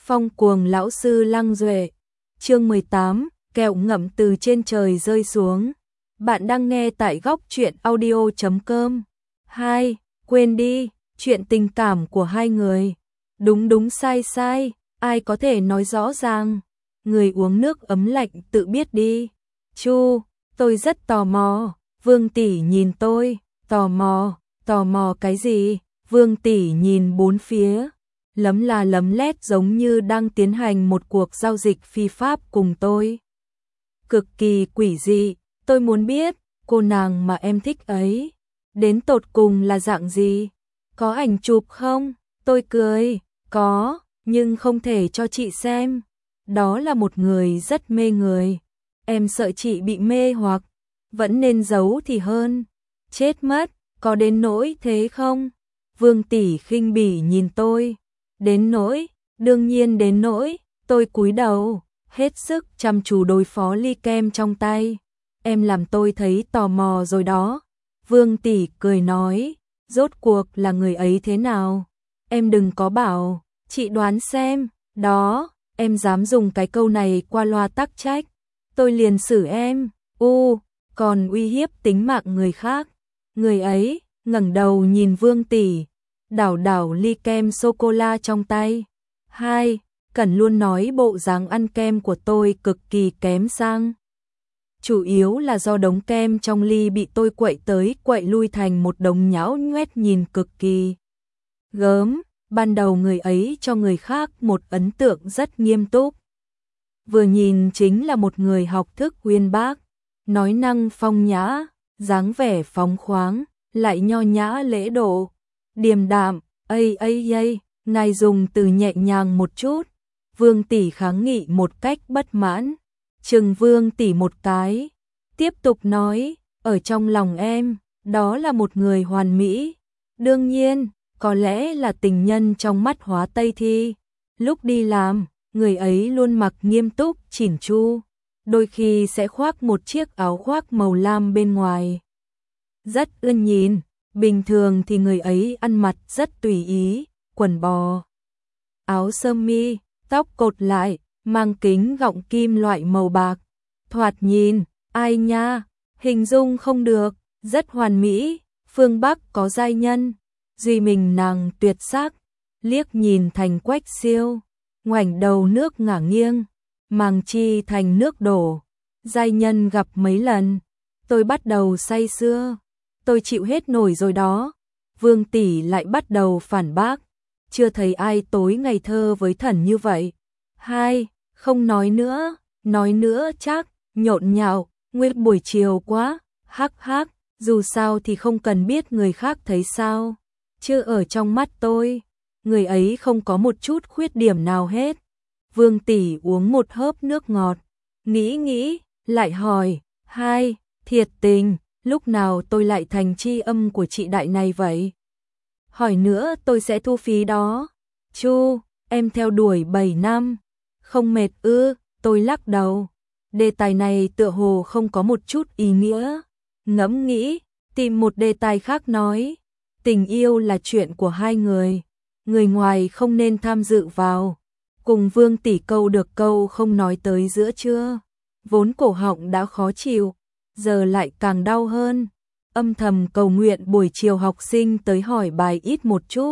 Phong cuồng lão sư Lăng Duệ. Chương 18, kẹo ngậm từ trên trời rơi xuống. Bạn đang nghe tại góc truyện audio.com. 2. Quên đi, chuyện tình cảm của hai người. Đúng sai sai, ai có thể nói rõ ràng. Người uống nước ấm lạnh tự biết đi. Chu, tôi rất tò mò. Vương tỷ nhìn tôi, tò mò cái gì? Vương tỷ nhìn bốn phía, lấm la lấm lét giống như đang tiến hành một cuộc giao dịch phi pháp cùng tôi. Cực kỳ quỷ dị, tôi muốn biết, cô nàng mà em thích ấy, đến tột cùng là dạng gì? Có ảnh chụp không? Tôi cười, có, nhưng không thể cho chị xem. Đó là một người rất mê người. Em sợ chị bị mê hoặc, vẫn nên giấu thì hơn. Chết mất, có đến nỗi thế không? Vương tỷ khinh bỉ nhìn tôi. Đến nỗi, đương nhiên đến nỗi, tôi cúi đầu, hết sức chăm chú đối phó ly kem trong tay. Em làm tôi thấy tò mò rồi đó. Vương tỷ cười nói, rốt cuộc là người ấy thế nào? Em đừng có bảo, chị đoán xem, đó, em dám dùng cái câu này qua loa tắc trách. Tôi liền xử em, còn uy hiếp tính mạng người khác. Người ấy ngẩng đầu nhìn Vương tỷ, đảo ly kem sô-cô-la trong tay. 2. Cẩn luôn nói bộ dáng ăn kem của tôi cực kỳ kém sang. Chủ yếu là do đống kem trong ly bị tôi quậy tới quậy lui thành một đống nhão nhoét nhìn cực kỳ gớm. Ban đầu người ấy cho người khác một ấn tượng rất nghiêm túc. Vừa nhìn chính là một người học thức uyên bác, nói năng phong nhã, dáng vẻ phóng khoáng, lại nho nhã lễ độ, điềm đạm. Ngài dùng từ nhẹ nhàng một chút. Vương tỷ kháng nghị một cách bất mãn, chừng Vương tỷ một cái, tiếp tục nói, ở trong lòng em, đó là một người hoàn mỹ. Đương nhiên, có lẽ là tình nhân trong mắt Hóa Tây Thi. Lúc đi làm, người ấy luôn mặc nghiêm túc, chỉn chu, đôi khi sẽ khoác một chiếc áo khoác màu lam bên ngoài, rất ưa nhìn. Bình thường thì người ấy ăn mặc rất tùy ý, quần bò, áo sơ mi, tóc cột lại, mang kính gọng kim loại màu bạc. Thoạt nhìn, ai nha, hình dung không được, rất hoàn mỹ. Phương Bắc có giai nhân, duy mình nàng tuyệt sắc. Liếc nhìn thành Quách Siêu, ngoảnh đầu nước ngả nghiêng, màng chi thành nước đổ. Giai nhân gặp mấy lần, tôi bắt đầu say sưa. Tôi chịu hết nổi rồi đó. Vương tỷ lại bắt đầu phản bác, chưa thấy ai tối ngày thơ với thần như vậy. 2. Không nói nữa chắc, nhộn nhạo, nguyên buổi chiều quá, hắc, dù sao thì không cần biết người khác thấy sao. Chứ ở trong mắt tôi, người ấy không có một chút khuyết điểm nào hết. Vương tỷ uống một hớp nước ngọt, nghĩ, lại hỏi, 2. Thiệt tình, lúc nào tôi lại thành tri âm của chị đại này vậy? Hỏi nữa tôi sẽ thu phí đó. Chu, em theo đuổi 7 năm, không mệt ư? Tôi lắc đầu. Đề tài này tựa hồ không có một chút ý nghĩa. Ngẫm nghĩ, tìm một đề tài khác nói. Tình yêu là chuyện của hai người, người ngoài không nên tham dự vào. Cùng Vương tỷ câu được câu không nói tới giữa trưa. Vốn cổ họng đã khó chịu, giờ lại càng đau hơn. Âm thầm cầu nguyện buổi chiều học sinh tới hỏi bài ít một chút,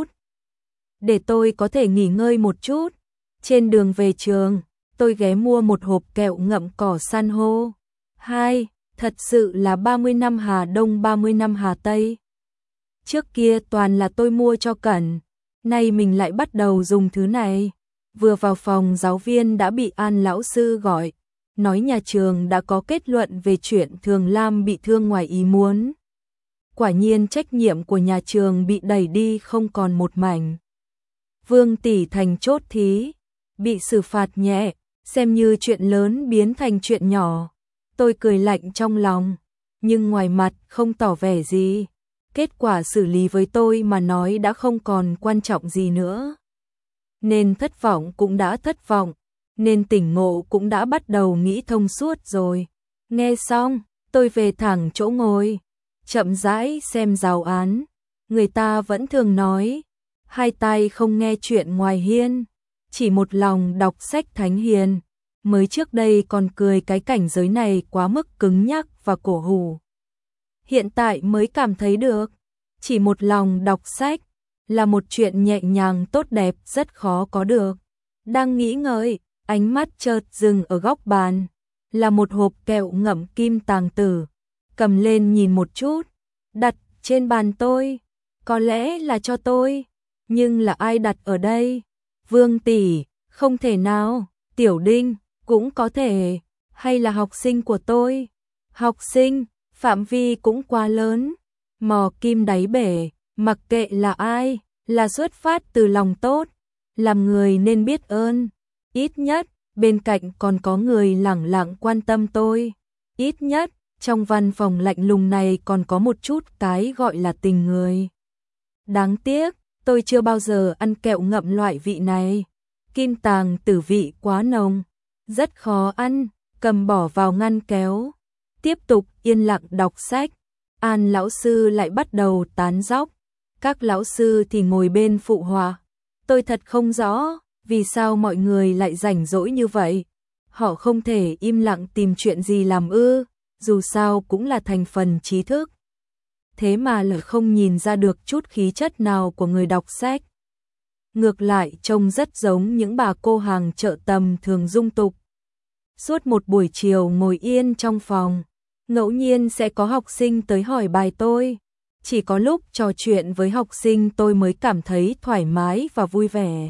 để tôi có thể nghỉ ngơi một chút. Trên đường về trường, tôi ghé mua một hộp kẹo ngậm cỏ san hô. 2. Thật sự là 30 năm Hà Đông 30 năm Hà Tây. Trước kia toàn là tôi mua cho Cẩn, nay mình lại bắt đầu dùng thứ này. Vừa vào phòng giáo viên đã bị An lão sư gọi, nói nhà trường đã có kết luận về chuyện Thường Lam bị thương ngoài ý muốn. Quả nhiên trách nhiệm của nhà trường bị đẩy đi không còn một mảnh. Vương tỷ thành chốt thí, bị xử phạt nhẹ, xem như chuyện lớn biến thành chuyện nhỏ. Tôi cười lạnh trong lòng, nhưng ngoài mặt không tỏ vẻ gì. Kết quả xử lý với tôi mà nói đã không còn quan trọng gì nữa. Nên thất vọng cũng đã thất vọng, nên tỉnh ngộ cũng đã bắt đầu nghĩ thông suốt rồi. Nghe xong, tôi về thẳng chỗ ngồi, chậm rãi xem giáo án. Người ta vẫn thường nói, hai tai không nghe chuyện ngoài hiên. chỉ một lòng đọc sách thánh hiền. Mới trước đây còn cười cái cảnh giới này quá mức cứng nhắc và cổ hủ. Hiện tại mới cảm thấy được, chỉ một lòng đọc sách là một chuyện nhẹ nhàng tốt đẹp rất khó có được. Đang nghĩ ngợi, ánh mắt chợt dừng ở góc bàn, là một hộp kẹo ngậm kim tàng tử. Cầm lên nhìn một chút, đặt trên bàn tôi, có lẽ là cho tôi, nhưng là ai đặt ở đây? Vương tỷ, không thể nào, Tiểu Đinh, cũng có thể, hay là học sinh của tôi? Học sinh, phạm vi cũng quá lớn, mò kim đáy bể, mặc kệ là ai, là xuất phát từ lòng tốt, làm người nên biết ơn, ít nhất bên cạnh còn có người lẳng lặng quan tâm tôi, ít nhất trong văn phòng lạnh lùng này còn có một chút cái gọi là tình người. Đáng tiếc, tôi chưa bao giờ ăn kẹo ngậm loại vị này, kim tàng tử vị quá nồng, rất khó ăn, cầm bỏ vào ngăn kéo. Tiếp tục yên lặng đọc sách, An lão sư lại bắt đầu tán dóc, các lão sư thì ngồi bên phụ họa. Tôi thật không rõ, vì sao mọi người lại rảnh rỗi như vậy? Họ không thể im lặng tìm chuyện gì làm ư, dù sao cũng là thành phần trí thức. Thế mà lại không nhìn ra được chút khí chất nào của người đọc sách. Ngược lại trông rất giống những bà cô hàng chợ tầm thường dung tục. Suốt một buổi chiều ngồi yên trong phòng, ngẫu nhiên sẽ có học sinh tới hỏi bài tôi. Chỉ có lúc trò chuyện với học sinh tôi mới cảm thấy thoải mái và vui vẻ.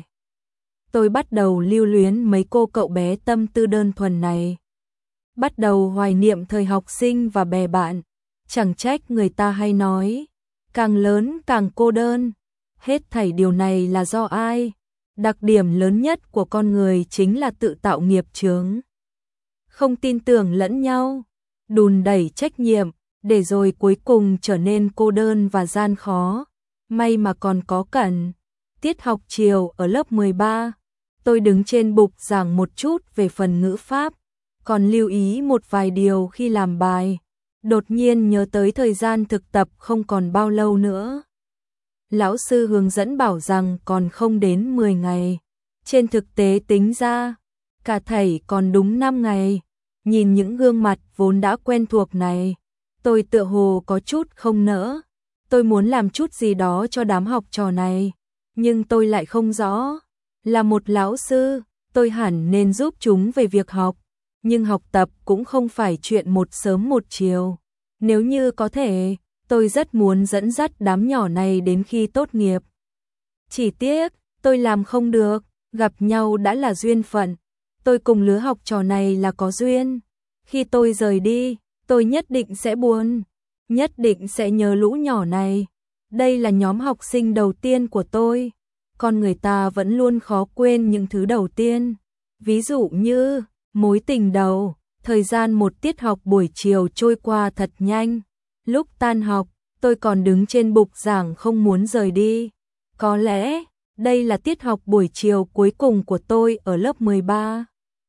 Tôi bắt đầu lưu luyến mấy cô cậu bé tâm tư đơn thuần này. Bắt đầu hoài niệm thời học sinh và bè bạn. Chẳng trách người ta hay nói, càng lớn càng cô đơn. Hết thảy điều này là do ai? Đặc điểm lớn nhất của con người chính là tự tạo nghiệp chướng. Không tin tưởng lẫn nhau, đùn đẩy trách nhiệm, để rồi cuối cùng trở nên cô đơn và gian khó. May mà còn có Cẩn. Tiết học chiều ở lớp 13, tôi đứng trên bục giảng một chút về phần ngữ pháp, còn lưu ý một vài điều khi làm bài. Đột nhiên nhớ tới thời gian thực tập không còn bao lâu nữa. Lão sư hướng dẫn bảo rằng còn không đến 10 ngày. Trên thực tế tính ra, cả thảy còn đúng 5 ngày. Nhìn những gương mặt vốn đã quen thuộc này, tôi tựa hồ có chút không nỡ. Tôi muốn làm chút gì đó cho đám học trò này, nhưng tôi lại không rõ. Là một lão sư, tôi hẳn nên giúp chúng về việc học, nhưng học tập cũng không phải chuyện một sớm một chiều. Nếu như có thể, tôi rất muốn dẫn dắt đám nhỏ này đến khi tốt nghiệp. Chỉ tiếc, tôi làm không được, gặp nhau đã là duyên phận. Tôi cùng lứa học trò này là có duyên. Khi tôi rời đi, tôi nhất định sẽ buồn, nhất định sẽ nhớ lũ nhỏ này. Đây là nhóm học sinh đầu tiên của tôi. Con người ta vẫn luôn khó quên những thứ đầu tiên. Ví dụ như, mối tình đầu, thời gian một tiết học buổi chiều trôi qua thật nhanh. Lúc tan học, tôi còn đứng trên bục giảng không muốn rời đi. Có lẽ, đây là tiết học buổi chiều cuối cùng của tôi ở lớp 13.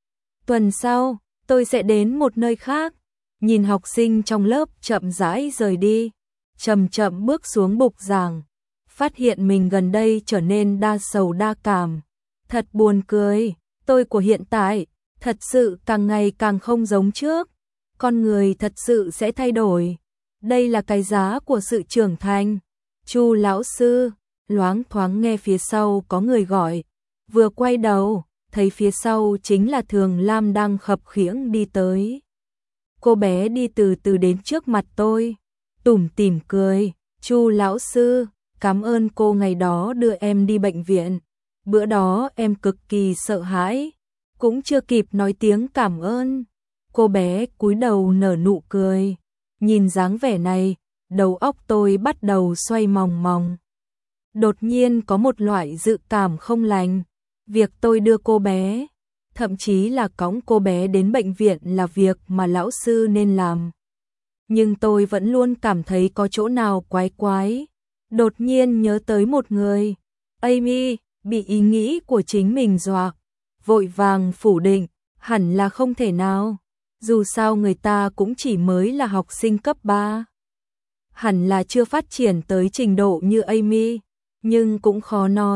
Tuần sau, tôi sẽ đến một nơi khác. Nhìn học sinh trong lớp chậm rãi rời đi, chậm chậm bước xuống bục giảng, phát hiện mình gần đây trở nên đa sầu đa cảm. Thật buồn cười, tôi của hiện tại, thật sự càng ngày càng không giống trước. Con người thật sự sẽ thay đổi. Đây là cái giá của sự trưởng thành. Chu lão sư, loáng thoáng nghe phía sau có người gọi. Vừa quay đầu, thấy phía sau chính là Thường Lam đang khập khiễng đi tới. Cô bé đi từ từ đến trước mặt tôi, tủm tỉm cười. Chu lão sư, cảm ơn cô ngày đó đưa em đi bệnh viện. Bữa đó em cực kỳ sợ hãi, cũng chưa kịp nói tiếng cảm ơn. Cô bé cúi đầu nở nụ cười. Nhìn dáng vẻ này, đầu óc tôi bắt đầu xoay mòng mòng. Đột nhiên có một loại dự cảm không lành. Việc tôi đưa cô bé, thậm chí là cõng cô bé đến bệnh viện là việc mà lão sư nên làm. Nhưng tôi vẫn luôn cảm thấy có chỗ nào quái quái. Đột nhiên nhớ tới một người. Amy bị ý nghĩ của chính mình dọa, vội vàng phủ định, hẳn là không thể nào. Dù sao người ta cũng chỉ mới là học sinh cấp 3. Hẳn là chưa phát triển tới trình độ như Amy, nhưng cũng khó nói.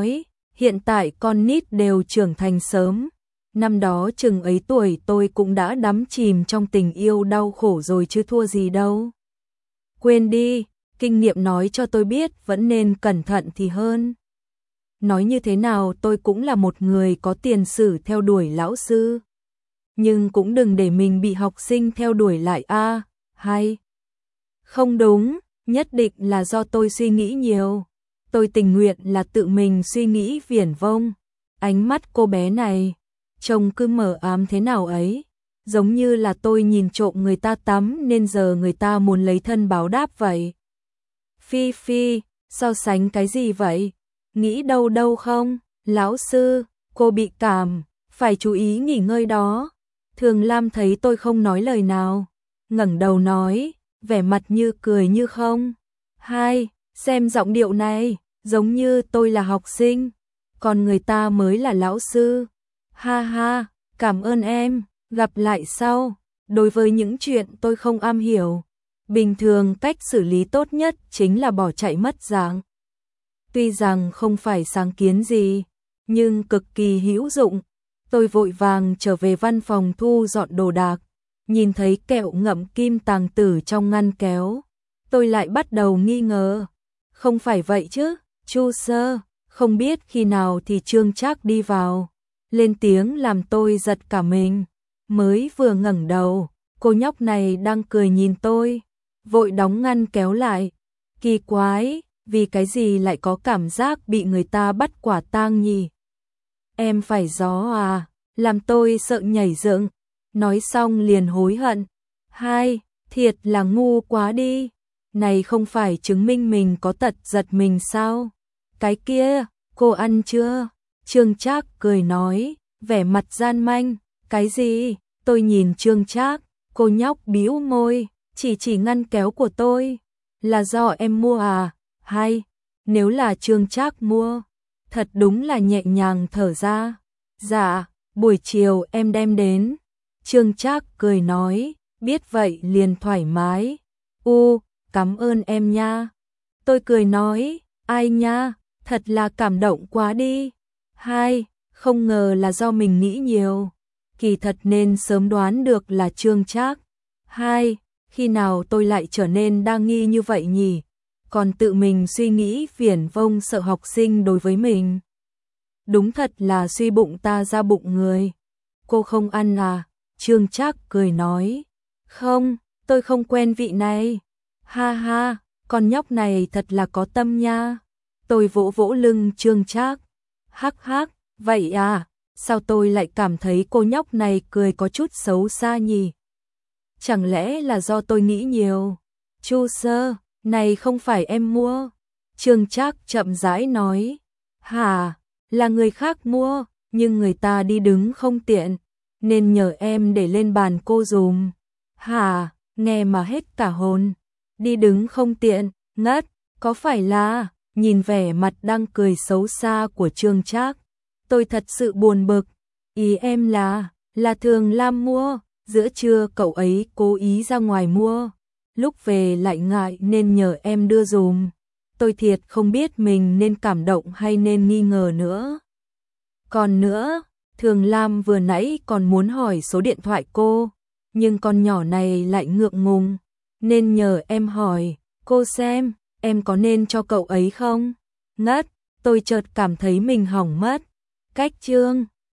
Hiện tại con nít đều trưởng thành sớm. Năm đó chừng ấy tuổi tôi cũng đã đắm chìm trong tình yêu đau khổ rồi chứ thua gì đâu. Quên đi, kinh nghiệm nói cho tôi biết vẫn nên cẩn thận thì hơn. Nói như thế nào tôi cũng là một người có tiền sử theo đuổi lão sư. Nhưng cũng đừng để mình bị học sinh theo đuổi lại a. Hay không đúng, nhất định là do tôi suy nghĩ nhiều. Tôi tình nguyện là tự mình suy nghĩ viển vông. Ánh mắt cô bé này, trông cứ mờ ám thế nào ấy. Giống như là tôi nhìn trộm người ta tắm nên giờ người ta muốn lấy thân báo đáp vậy. Phi Phi, so sánh cái gì vậy? Nghĩ đâu đâu không? Lão sư, cô bị cảm, phải chú ý nghỉ ngơi đó. Thường Lam thấy tôi không nói lời nào, ngẩng đầu nói, vẻ mặt như cười như không. Hai, xem giọng điệu này, giống như tôi là học sinh, còn người ta mới là lão sư. Ha ha, cảm ơn em, gặp lại sau. Đối với những chuyện tôi không am hiểu, bình thường cách xử lý tốt nhất chính là bỏ chạy mất dạng. Tuy rằng không phải sáng kiến gì, nhưng cực kỳ hữu dụng. Tôi vội vàng trở về văn phòng thu dọn đồ đạc, nhìn thấy kẹo ngậm kim tàng tử trong ngăn kéo. Tôi lại bắt đầu nghi ngờ. Không phải vậy chứ, Chu Sơ, không biết khi nào thì Trương Trác đi vào. Lên tiếng làm tôi giật cả mình. Mới vừa ngẩng đầu, cô nhóc này đang cười nhìn tôi. Vội đóng ngăn kéo lại. Kỳ quái, vì cái gì lại có cảm giác bị người ta bắt quả tang nhỉ? Em phải gió à, làm tôi sợ nhảy dựng. Nói xong liền hối hận. Hai, thiệt là ngu quá đi. Này không phải chứng minh mình có tật giật mình sao? Cái kia, cô ăn chưa? Trương Trác cười nói, vẻ mặt gian manh. Cái gì? Tôi nhìn Trương Trác, cô nhóc bĩu môi, chỉ ngăn kéo của tôi. Là do em mua à? Hay, nếu là Trương Trác mua, thật đúng là nhẹ nhàng thở ra. Dạ, buổi chiều em đem đến. Trương Trác cười nói, biết vậy liền thoải mái. Cảm ơn em nha. Tôi cười nói, ai nha, thật là cảm động quá đi. Hai, không ngờ là do mình nghĩ nhiều. Kỳ thật nên sớm đoán được là Trương Trác. Hai, khi nào tôi lại trở nên đa nghi như vậy nhỉ? Còn tự mình suy nghĩ viển vông sợ học sinh đối với mình. Đúng thật là suy bụng ta ra bụng người. Cô không ăn à? Trương Trác cười nói. Không, tôi không quen vị này. Ha ha, con nhóc này thật là có tâm nha. Tôi vỗ vỗ lưng Trương Trác. Hắc hắc, vậy à, sao tôi lại cảm thấy cô nhóc này cười có chút xấu xa nhỉ? Chẳng lẽ là do tôi nghĩ nhiều? Chu Sơ, này không phải em mua. Trương Trác chậm rãi nói. Hả, là người khác mua, nhưng người ta đi đứng không tiện, nên nhờ em để lên bàn cô dùm. Hả, nghe mà hết cả hồn. Đi đứng không tiện, ngất, có phải là, nhìn vẻ mặt đang cười xấu xa của Trương Trác. Tôi thật sự buồn bực, ý em là Thường Lam mua, giữa trưa cậu ấy cố ý ra ngoài mua, lúc về lại ngại nên nhờ em đưa dùm. Tôi thiệt không biết mình nên cảm động hay nên nghi ngờ nữa. Còn nữa, Thường Lam vừa nãy còn muốn hỏi số điện thoại cô, nhưng con nhỏ này lại ngượng ngùng, nên nhờ em hỏi, cô xem, em có nên cho cậu ấy không? Ngất, tôi chợt cảm thấy mình hỏng mất. Cách Trương